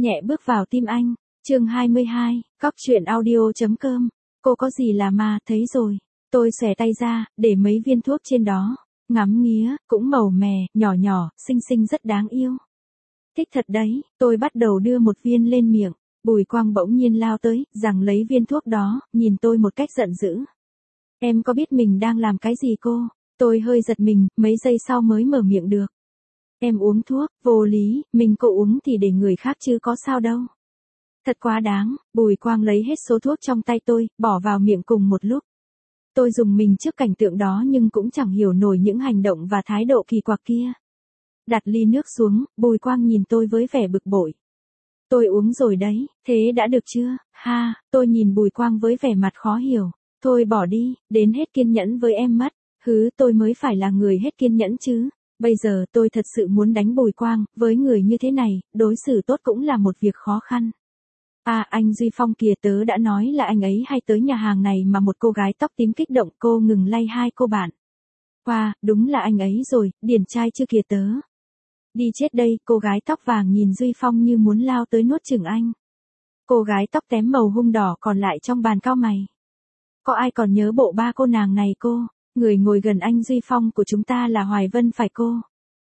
nhẹ bước vào tim anh. Chương 22, Cóc truyện audio.com. Cô có gì là ma, thấy rồi. Tôi xòe tay ra, để mấy viên thuốc trên đó. Ngắm nghía, cũng màu mè, nhỏ nhỏ, xinh xinh rất đáng yêu. Thích thật đấy, tôi bắt đầu đưa một viên lên miệng. Bùi Quang bỗng nhiên lao tới, giằng lấy viên thuốc đó, nhìn tôi một cách giận dữ. Em có biết mình đang làm cái gì cô? Tôi hơi giật mình, mấy giây sau mới mở miệng được. Em uống thuốc, vô lý, mình cô uống thì để người khác chứ có sao đâu. Thật quá đáng, Bùi Quang lấy hết số thuốc trong tay tôi, bỏ vào miệng cùng một lúc. Tôi dùng mình trước cảnh tượng đó nhưng cũng chẳng hiểu nổi những hành động và thái độ kỳ quặc kia. Đặt ly nước xuống, Bùi Quang nhìn tôi với vẻ bực bội. Tôi uống rồi đấy, thế đã được chưa? Ha, tôi nhìn Bùi Quang với vẻ mặt khó hiểu. Thôi bỏ đi, đến hết kiên nhẫn với em mất. Tôi mới phải là người hết kiên nhẫn chứ. Bây giờ tôi thật sự muốn đánh Bùi Quang, với người như thế này, đối xử tốt cũng là một việc khó khăn. À, anh Duy Phong kìa, tớ đã nói là anh ấy hay tới nhà hàng này mà một cô gái tóc tím kích động cô ngừng lay hai cô bạn. Wow, đúng là anh ấy rồi, điển trai chưa kìa tớ. Đi chết đây, cô gái tóc vàng nhìn Duy Phong như muốn lao tới nuốt chửng anh. Cô gái tóc tém màu hung đỏ còn lại trong bàn cau mày. Có ai còn nhớ bộ ba cô nàng này cô? Người ngồi gần anh Duy Phong của chúng ta là Hoài Vân phải cô?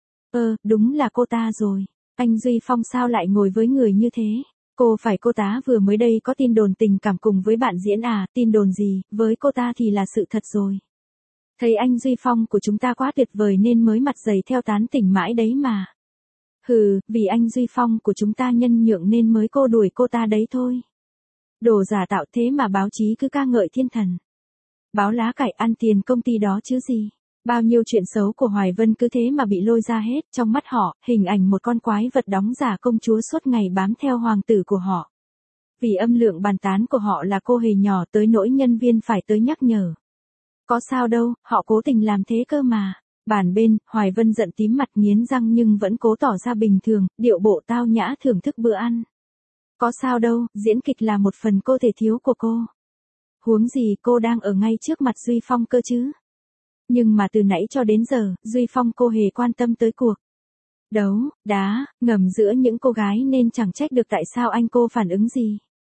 Đúng là cô ta rồi. Anh Duy Phong sao lại ngồi với người như thế? Cô phải cô ta vừa mới đây có tin đồn tình cảm cùng với bạn diễn à, tin đồn gì, với cô ta thì là sự thật rồi. Thấy anh Duy Phong của chúng ta quá tuyệt vời nên mới mặt dày theo tán tỉnh mãi đấy mà. Vì anh Duy Phong của chúng ta nhân nhượng nên mới cô đuổi cô ta đấy thôi. Đồ giả tạo thế mà báo chí cứ ca ngợi thiên thần. Báo lá cải ăn tiền công ty đó chứ gì. Bao nhiêu chuyện xấu của Hoài Vân cứ thế mà bị lôi ra hết, trong mắt họ, hình ảnh một con quái vật đóng giả công chúa suốt ngày bám theo hoàng tử của họ. Vì âm lượng bàn tán của họ là cô hề nhỏ tới nỗi nhân viên phải tới nhắc nhở. Có sao đâu, họ cố tình làm thế cơ mà. Bàn bên, Hoài Vân giận tím mặt nghiến răng nhưng vẫn cố tỏ ra bình thường, điệu bộ tao nhã thưởng thức bữa ăn. Có sao đâu, diễn kịch là một phần cô thể thiếu của cô. Huống gì cô đang ở ngay trước mặt Duy Phong cơ chứ. Nhưng mà từ nãy cho đến giờ, Duy Phong cô hề quan tâm tới cuộc đấu, đá, ngầm giữa những cô gái nên chẳng trách được tại sao anh cô phản ứng gì.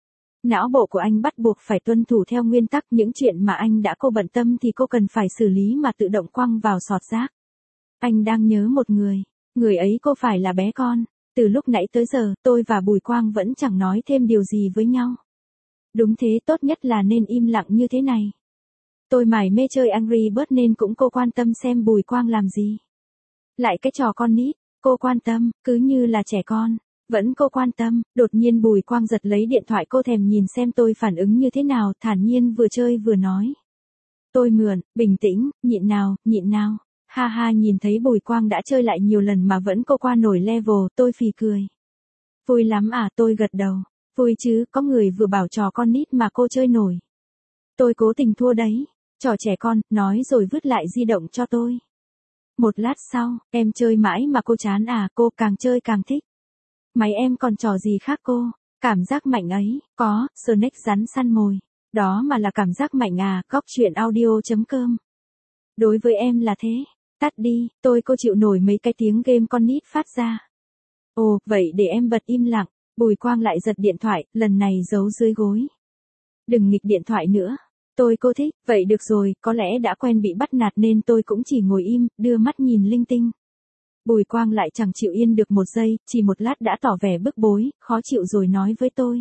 Não bộ của anh bắt buộc phải tuân thủ theo nguyên tắc, những chuyện mà anh đã cô bận tâm thì cô cần phải xử lý mà tự động quăng vào sọt rác. Anh đang nhớ một người ấy cô phải là bé con. Từ lúc nãy tới giờ, tôi và Bùi Quang vẫn chẳng nói thêm điều gì với nhau. Đúng thế, tốt nhất là nên im lặng như thế này. Tôi mải mê chơi Angry Birds nên cũng cô quan tâm xem Bùi Quang làm gì. Lại cái trò con nít, cô quan tâm, cứ như là trẻ con. Vẫn cô quan tâm, đột nhiên Bùi Quang giật lấy điện thoại cô thèm nhìn xem tôi phản ứng như thế nào, thản nhiên vừa chơi vừa nói. Tôi mượn, bình tĩnh, nhịn nào. Ha ha, nhìn thấy Bùi Quang đã chơi lại nhiều lần mà vẫn cô qua nổi level, tôi phì cười. Vui lắm à, tôi gật đầu. Vui chứ, có người vừa bảo trò con nít mà cô chơi nổi. Tôi cố tình thua đấy. Trò trẻ con, nói rồi vứt lại di động cho tôi. Một lát sau, em chơi mãi mà cô chán à, cô càng chơi càng thích. Máy em còn trò gì khác cô? Cảm giác mạnh ấy, có, Snake rắn săn mồi. Đó mà là cảm giác mạnh à, Cóc truyện audio.com. Đối với em là thế. Tắt đi, cô chịu nổi mấy cái tiếng game con nít phát ra. Ồ, vậy để em bật im lặng. Bùi Quang lại giật điện thoại, lần này giấu dưới gối. Đừng nghịch điện thoại nữa. Cô thích, vậy được rồi, có lẽ đã quen bị bắt nạt nên tôi cũng chỉ ngồi im, đưa mắt nhìn linh tinh. Bùi Quang lại chẳng chịu yên được một giây, chỉ một lát đã tỏ vẻ bức bối, khó chịu rồi nói với tôi.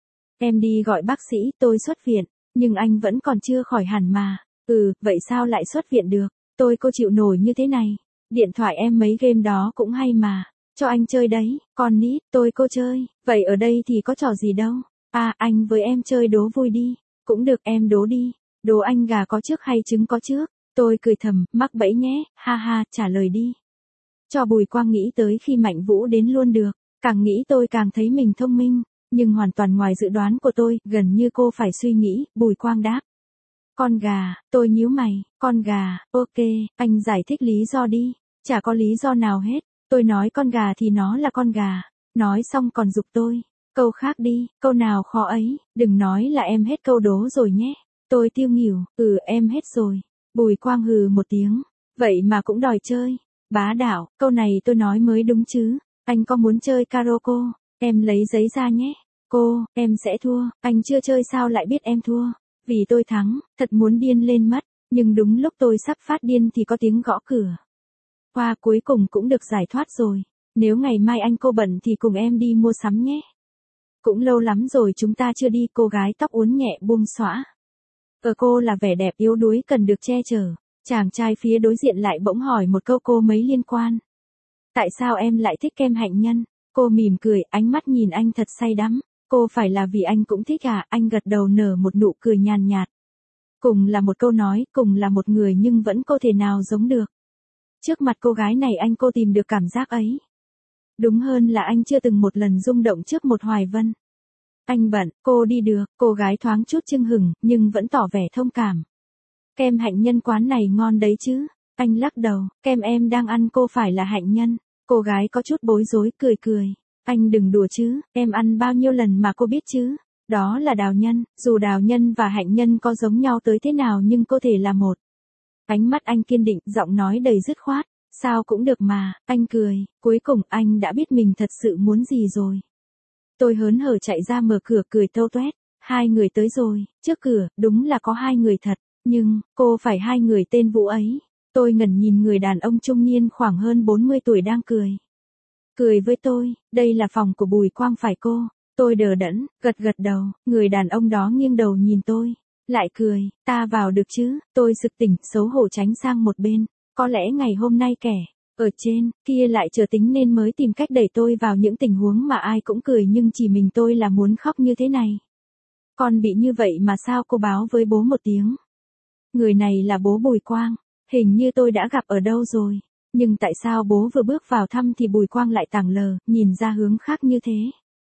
Em đi gọi bác sĩ, tôi xuất viện, nhưng anh vẫn còn chưa khỏi hẳn mà. Vậy sao lại xuất viện được? Cô chịu nổi như thế này. Điện thoại em mấy game đó cũng hay mà. Cho anh chơi đấy, con nít, cô chơi. Vậy ở đây thì có trò gì đâu. À, anh với em chơi đố vui đi. Cũng được, em đố đi. Đố anh gà có trước hay trứng có trước? Tôi cười thầm, mắc bẫy nhé, ha ha, trả lời đi. Cho Bùi Quang nghĩ tới khi Mạnh Vũ đến luôn được. Càng nghĩ tôi càng thấy mình thông minh. Nhưng hoàn toàn ngoài dự đoán của tôi, gần như cô phải suy nghĩ, Bùi Quang đáp. Con gà, tôi nhíu mày, con gà, ok, anh giải thích lý do đi. Chả có lý do nào hết. Tôi nói con gà thì nó là con gà. Nói xong còn giục tôi. Câu khác đi, câu nào khó ấy, đừng nói là em hết câu đố rồi nhé. Tôi tiêu nghỉu, em hết rồi. Bùi Quang hừ một tiếng. Vậy mà cũng đòi chơi. Bá đạo, câu này tôi nói mới đúng chứ. Anh có muốn chơi karaoke? Em lấy giấy ra nhé. Cô, em sẽ thua, anh chưa chơi sao lại biết em thua. Vì tôi thắng, thật muốn điên lên mất, nhưng đúng lúc tôi sắp phát điên thì có tiếng gõ cửa. Qua cuối cùng cũng được giải thoát rồi. Nếu ngày mai anh cô bận thì cùng em đi mua sắm nhé. Cũng lâu lắm rồi chúng ta chưa đi, cô gái tóc uốn nhẹ buông xõa. Cô là vẻ đẹp yếu đuối cần được che chở. Chàng trai phía đối diện lại bỗng hỏi một câu cô mấy liên quan. Tại sao em lại thích kem hạnh nhân? Cô mỉm cười, ánh mắt nhìn anh thật say đắm. Cô phải là vì anh cũng thích à? Anh gật đầu nở một nụ cười nhàn nhạt. Cùng là một câu nói, cùng là một người nhưng vẫn không thể nào giống được. Trước mặt cô gái này anh cô tìm được cảm giác ấy. Đúng hơn là anh chưa từng một lần rung động trước một Hoài Vân. Anh bận, cô đi được, cô gái thoáng chút chưng hửng, nhưng vẫn tỏ vẻ thông cảm. Kem hạnh nhân quán này ngon đấy chứ. Anh lắc đầu, kem em đang ăn cô phải là hạnh nhân. Cô gái có chút bối rối, cười cười. Anh đừng đùa chứ, em ăn bao nhiêu lần mà cô biết chứ. Đó là đào nhân, dù đào nhân và hạnh nhân có giống nhau tới thế nào nhưng có thể là một. Ánh mắt anh kiên định, giọng nói đầy dứt khoát. Sao cũng được mà, anh cười, cuối cùng anh đã biết mình thật sự muốn gì rồi. Tôi hớn hở chạy ra mở cửa cười tâu toét. Hai người tới rồi, trước cửa, đúng là có hai người thật, nhưng, cô phải hai người tên Vũ ấy. Tôi ngẩn nhìn người đàn ông trung niên khoảng hơn 40 tuổi đang cười. Cười với tôi, đây là phòng của Bùi Quang phải cô? Tôi đờ đẫn, gật gật đầu, người đàn ông đó nghiêng đầu nhìn tôi. Lại cười, ta vào được chứ, tôi sực tỉnh, xấu hổ tránh sang một bên. Có lẽ ngày hôm nay kẻ ở trên kia lại chờ tính nên mới tìm cách đẩy tôi vào những tình huống mà ai cũng cười nhưng chỉ mình tôi là muốn khóc như thế này. Con bị như vậy mà sao cô báo với bố một tiếng? Người này là bố Bùi Quang, hình như tôi đã gặp ở đâu rồi. Nhưng tại sao bố vừa bước vào thăm thì Bùi Quang lại tảng lờ, nhìn ra hướng khác như thế?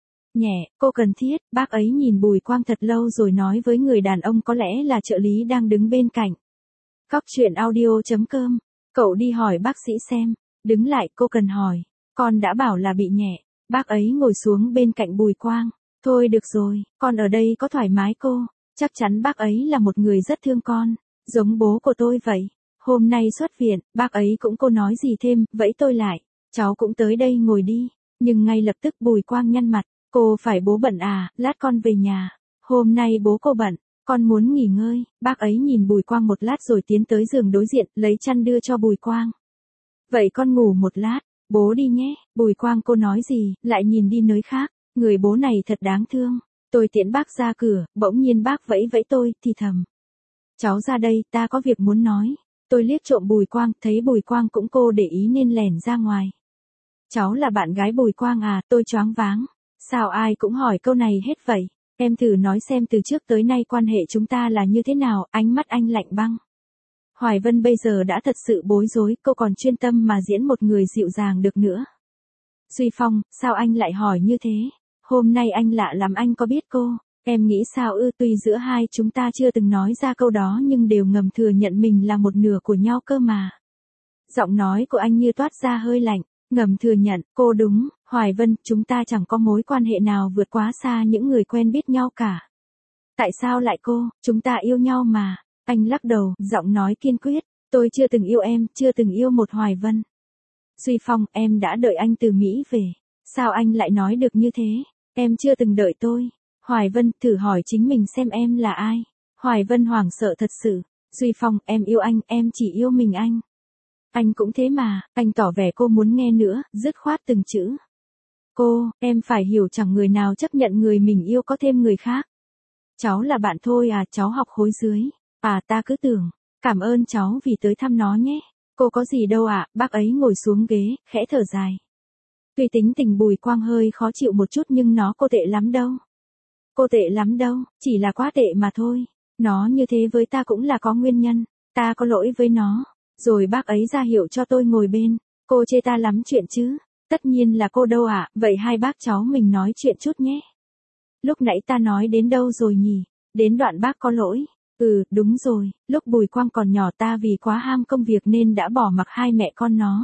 Nhẹ, cô cần thiết, bác ấy nhìn Bùi Quang thật lâu rồi nói với người đàn ông có lẽ là trợ lý đang đứng bên cạnh. Cóc truyện audio.com, cậu đi hỏi bác sĩ xem, đứng lại cô cần hỏi, con đã bảo là bị nhẹ, bác ấy ngồi xuống bên cạnh Bùi Quang, thôi được rồi, con ở đây có thoải mái cô, chắc chắn bác ấy là một người rất thương con, giống bố của tôi vậy. Hôm nay xuất viện, bác ấy cũng cô nói gì thêm, vẫy tôi lại, cháu cũng tới đây ngồi đi, nhưng ngay lập tức Bùi Quang nhăn mặt, cô phải bố bận à, lát con về nhà, hôm nay bố cô bận, con muốn nghỉ ngơi, bác ấy nhìn Bùi Quang một lát rồi tiến tới giường đối diện, lấy chăn đưa cho Bùi Quang. Vậy con ngủ một lát, bố đi nhé, Bùi Quang cô nói gì, lại nhìn đi nơi khác, người bố này thật đáng thương, tôi tiễn bác ra cửa, bỗng nhiên bác vẫy vẫy tôi, thì thầm. Cháu ra đây, ta có việc muốn nói. Tôi liếc trộm Bùi Quang, thấy Bùi Quang cũng cô để ý nên lẻn ra ngoài. Cháu là bạn gái Bùi Quang à, tôi choáng váng. Sao ai cũng hỏi câu này hết vậy? Em thử nói xem từ trước tới nay quan hệ chúng ta là như thế nào, ánh mắt anh lạnh băng. Hoài Vân bây giờ đã thật sự bối rối, cô còn chuyên tâm mà diễn một người dịu dàng được nữa. Duy Phong, sao anh lại hỏi như thế? Hôm nay anh lạ lắm, anh có biết cô? Em nghĩ sao ư, tuy giữa hai chúng ta chưa từng nói ra câu đó nhưng đều ngầm thừa nhận mình là một nửa của nhau cơ mà. Giọng nói của anh như toát ra hơi lạnh, ngầm thừa nhận, cô đúng, Hoài Vân, chúng ta chẳng có mối quan hệ nào vượt quá xa những người quen biết nhau cả. Tại sao lại cô, chúng ta yêu nhau mà. Anh lắc đầu, giọng nói kiên quyết, tôi chưa từng yêu em, chưa từng yêu một Hoài Vân. Duy Phong, em đã đợi anh từ Mỹ về. Sao anh lại nói được như thế? Em chưa từng đợi tôi. Hoài Vân, thử hỏi chính mình xem em là ai. Hoài Vân hoảng sợ thật sự. Duy Phong, em yêu anh, em chỉ yêu mình anh. Anh cũng thế mà, anh tỏ vẻ cô muốn nghe nữa, dứt khoát từng chữ. Cô, em phải hiểu chẳng người nào chấp nhận người mình yêu có thêm người khác. Cháu là bạn thôi à, cháu học khối dưới. À ta cứ tưởng, cảm ơn cháu vì tới thăm nó nhé. Cô có gì đâu ạ, bác ấy ngồi xuống ghế, khẽ thở dài. Tuy tính tình Bùi Quang hơi khó chịu một chút nhưng nó cô tệ lắm đâu. Cô tệ lắm đâu, chỉ là quá tệ mà thôi. Nó như thế với ta cũng là có nguyên nhân, ta có lỗi với nó. Rồi bác ấy ra hiệu cho tôi ngồi bên, cô chê ta lắm chuyện chứ. Tất nhiên là cô đâu ạ, vậy hai bác cháu mình nói chuyện chút nhé. Lúc nãy ta nói đến đâu rồi nhỉ? Đến đoạn bác có lỗi. Đúng rồi, lúc Bùi Quang còn nhỏ ta vì quá ham công việc nên đã bỏ mặc hai mẹ con nó.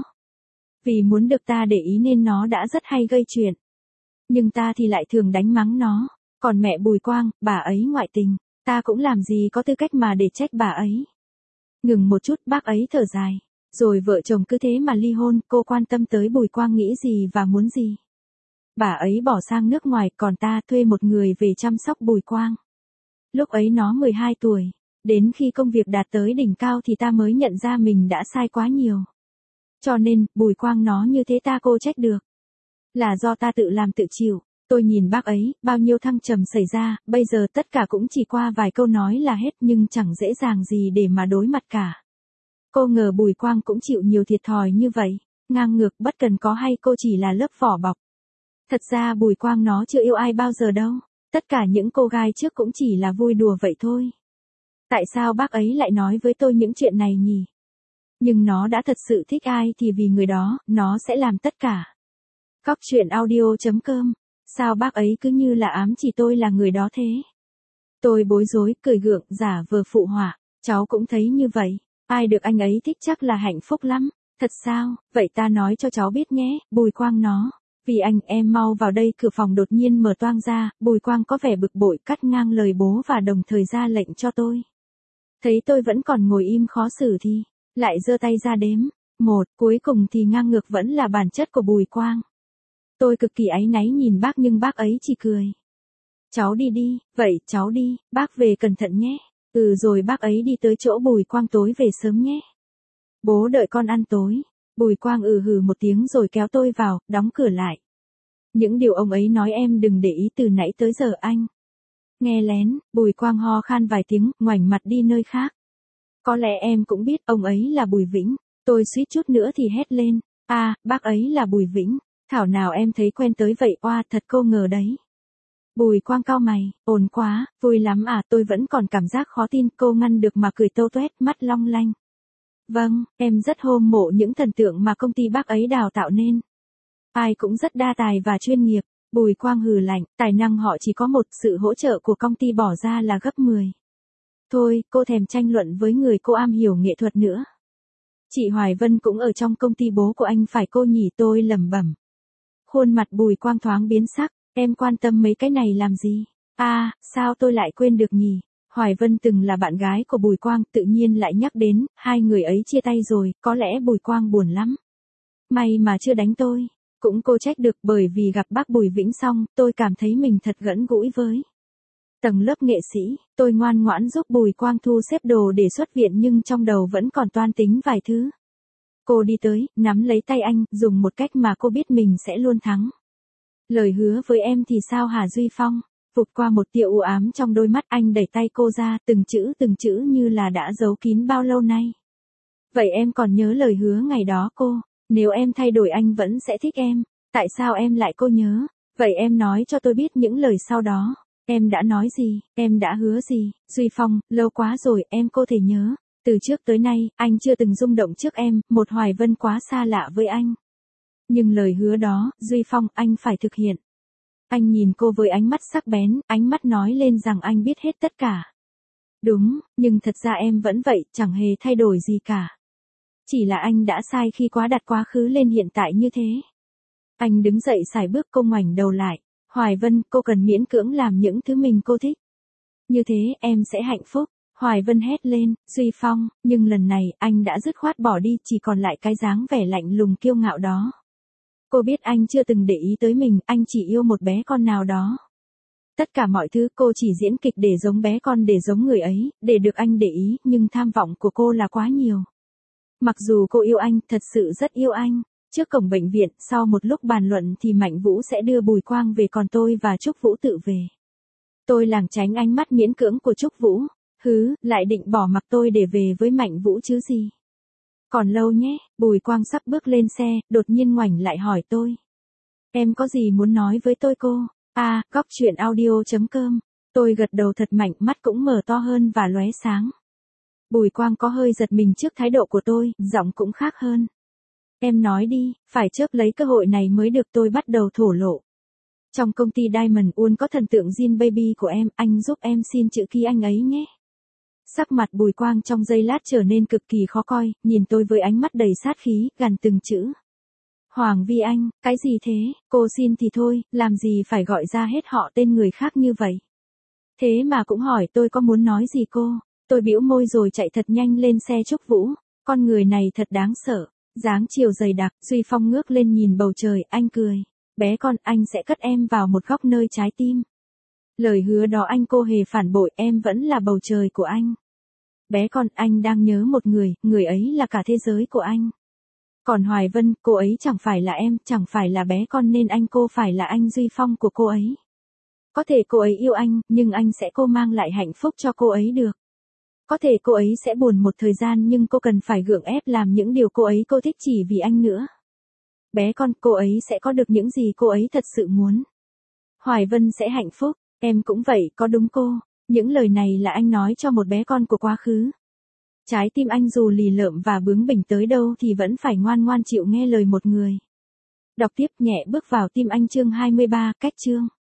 Vì muốn được ta để ý nên nó đã rất hay gây chuyện. Nhưng ta thì lại thường đánh mắng nó. Còn mẹ Bùi Quang, bà ấy ngoại tình, ta cũng làm gì có tư cách mà để trách bà ấy. Ngừng một chút, bác ấy thở dài. Rồi vợ chồng cứ thế mà ly hôn, cô quan tâm tới Bùi Quang nghĩ gì và muốn gì. bà ấy bỏ sang nước ngoài còn ta thuê một người về chăm sóc Bùi Quang. Lúc ấy nó 12 tuổi, đến khi công việc đạt tới đỉnh cao thì ta mới nhận ra mình đã sai quá nhiều. Cho nên, Bùi Quang nó như thế ta cô trách được. Là do ta tự làm tự chịu. Tôi nhìn bác ấy, bao nhiêu thăng trầm xảy ra, bây giờ tất cả cũng chỉ qua vài câu nói là hết nhưng chẳng dễ dàng gì để mà đối mặt cả. Cô ngờ Bùi Quang cũng chịu nhiều thiệt thòi như vậy, ngang ngược bất cần có hay cô chỉ là lớp vỏ bọc. Thật ra Bùi Quang nó chưa yêu ai bao giờ đâu, tất cả những cô gái trước cũng chỉ là vui đùa vậy thôi. Tại sao bác ấy lại nói với tôi những chuyện này nhỉ? Nhưng nó đã thật sự thích ai thì vì người đó, nó sẽ làm tất cả. Cóc truyện audio.com. Sao bác ấy cứ như là ám chỉ tôi là người đó thế? Tôi bối rối, cười gượng, giả vờ phụ họa. Cháu cũng thấy như vậy. Ai được anh ấy thích chắc là hạnh phúc lắm. Thật sao? Vậy ta nói cho cháu biết nhé, Bùi Quang nó. Vì anh em mau vào đây, cửa phòng đột nhiên mở toang ra, Bùi Quang có vẻ bực bội cắt ngang lời bố và đồng thời ra lệnh cho tôi. Thấy tôi vẫn còn ngồi im khó xử thì, lại giơ tay ra đếm. Một, cuối cùng thì ngang ngược vẫn là bản chất của Bùi Quang. Tôi cực kỳ áy náy nhìn bác nhưng bác ấy chỉ cười. Cháu đi đi, vậy cháu đi, bác về cẩn thận nhé. Rồi bác ấy đi tới chỗ Bùi Quang tối về sớm nhé. Bố đợi con ăn tối. Bùi Quang hừ một tiếng rồi kéo tôi vào, đóng cửa lại. Những điều ông ấy nói em đừng để ý từ nãy tới giờ anh. Nghe lén, Bùi Quang ho khan vài tiếng, ngoảnh mặt đi nơi khác. Có lẽ em cũng biết ông ấy là Bùi Vĩnh. Tôi suýt chút nữa thì hét lên. Bác ấy là Bùi Vĩnh. Thảo nào em thấy quen tới vậy, oa thật cô ngờ đấy. Bùi Quang cau mày, ổn quá, vui lắm tôi vẫn còn cảm giác khó tin cô ngăn được mà cười tâu tuét, mắt long lanh. Vâng, em rất hâm mộ những thần tượng mà công ty bác ấy đào tạo nên. Ai cũng rất đa tài và chuyên nghiệp. Bùi Quang hừ lạnh, tài năng họ chỉ có một, sự hỗ trợ của công ty bỏ ra là gấp 10. Thôi, cô thèm tranh luận với người cô am hiểu nghệ thuật nữa. Chị Hoài Vân cũng ở trong công ty bố của anh phải cô nhỉ, tôi lẩm bẩm. Khuôn mặt Bùi Quang thoáng biến sắc, em quan tâm mấy cái này làm gì? Sao tôi lại quên được nhỉ? Hoài Vân từng là bạn gái của Bùi Quang, tự nhiên lại nhắc đến, hai người ấy chia tay rồi, có lẽ Bùi Quang buồn lắm. May mà chưa đánh tôi, cũng cô trách được bởi vì gặp bác Bùi Vĩnh xong, tôi cảm thấy mình thật gần gũi với tầng lớp nghệ sĩ, tôi ngoan ngoãn giúp Bùi Quang thu xếp đồ để xuất viện nhưng trong đầu vẫn còn toan tính vài thứ. Cô đi tới, nắm lấy tay anh, dùng một cách mà cô biết mình sẽ luôn thắng. Lời hứa với em thì sao hả Duy Phong? Vụt qua một tia u ám trong đôi mắt anh đẩy tay cô ra, từng chữ như là đã giấu kín bao lâu nay. Vậy em còn nhớ lời hứa ngày đó cô? Nếu em thay đổi anh vẫn sẽ thích em. Tại sao em lại cô nhớ? Vậy em nói cho tôi biết những lời sau đó. Em đã nói gì? Em đã hứa gì? Duy Phong, lâu quá rồi em cô thể nhớ. Từ trước tới nay, anh chưa từng rung động trước em, một Hoài Vân quá xa lạ với anh. Nhưng lời hứa đó, Duy Phong, anh phải thực hiện. Anh nhìn cô với ánh mắt sắc bén, ánh mắt nói lên rằng anh biết hết tất cả. Đúng, nhưng thật ra em vẫn vậy, chẳng hề thay đổi gì cả. Chỉ là anh đã sai khi quá đặt quá khứ lên hiện tại như thế. Anh đứng dậy sải bước, cô ngoảnh đầu lại. Hoài Vân, cô cần miễn cưỡng làm những thứ mình cô thích. Như thế, em sẽ hạnh phúc. Hoài Vân hét lên, Duy Phong, nhưng lần này, anh đã dứt khoát bỏ đi, chỉ còn lại cái dáng vẻ lạnh lùng kiêu ngạo đó. Cô biết anh chưa từng để ý tới mình, anh chỉ yêu một bé con nào đó. Tất cả mọi thứ cô chỉ diễn kịch để giống bé con, để giống người ấy, để được anh để ý, nhưng tham vọng của cô là quá nhiều. Mặc dù cô yêu anh, thật sự rất yêu anh. Trước cổng bệnh viện, sau một lúc bàn luận thì Mạnh Vũ sẽ đưa Bùi Quang về còn tôi và Trúc Vũ tự về. Tôi lảng tránh ánh mắt miễn cưỡng của Trúc Vũ. Lại định bỏ mặc tôi để về với Mạnh Vũ chứ gì. Còn lâu nhé, Bùi Quang sắp bước lên xe, đột nhiên ngoảnh lại hỏi tôi. Em có gì muốn nói với tôi cô? Cóc truyện audio.com. Tôi gật đầu thật mạnh, mắt cũng mở to hơn và lóe sáng. Bùi Quang có hơi giật mình trước thái độ của tôi, giọng cũng khác hơn. Em nói đi, phải chớp lấy cơ hội này mới được, tôi bắt đầu thổ lộ. Trong công ty Diamond One có thần tượng Jin Baby của em, anh giúp em xin chữ ký anh ấy nhé. Sắc mặt Bùi Quang trong giây lát trở nên cực kỳ khó coi, nhìn tôi với ánh mắt đầy sát khí, gằn từng chữ. Hoàng Vi Anh, cái gì thế, cô xin thì thôi, làm gì phải gọi ra hết họ tên người khác như vậy. Thế mà cũng hỏi tôi có muốn nói gì cô. Tôi bĩu môi rồi chạy thật nhanh lên xe Trúc Vũ. Con người này thật đáng sợ. Dáng chiều dày đặc, Duy Phong ngước lên nhìn bầu trời, anh cười. Bé con, anh sẽ cất em vào một góc nơi trái tim. Lời hứa đó anh cô hề phản bội, em vẫn là bầu trời của anh. Bé con, anh đang nhớ một người, người ấy là cả thế giới của anh. Còn Hoài Vân, cô ấy chẳng phải là em, chẳng phải là bé con nên anh cô phải là anh Duy Phong của cô ấy. Có thể cô ấy yêu anh, nhưng anh sẽ cô mang lại hạnh phúc cho cô ấy được. Có thể cô ấy sẽ buồn một thời gian nhưng cô cần phải gượng ép làm những điều cô ấy cô thích chỉ vì anh nữa. Bé con, cô ấy sẽ có được những gì cô ấy thật sự muốn. Hoài Vân sẽ hạnh phúc, em cũng vậy, có đúng cô? Những lời này là anh nói cho một bé con của quá khứ. Trái tim anh dù lì lợm và bướng bỉnh tới đâu thì vẫn phải ngoan ngoan chịu nghe lời một người. Đọc tiếp nhẹ bước vào tim anh chương 23, cách chương.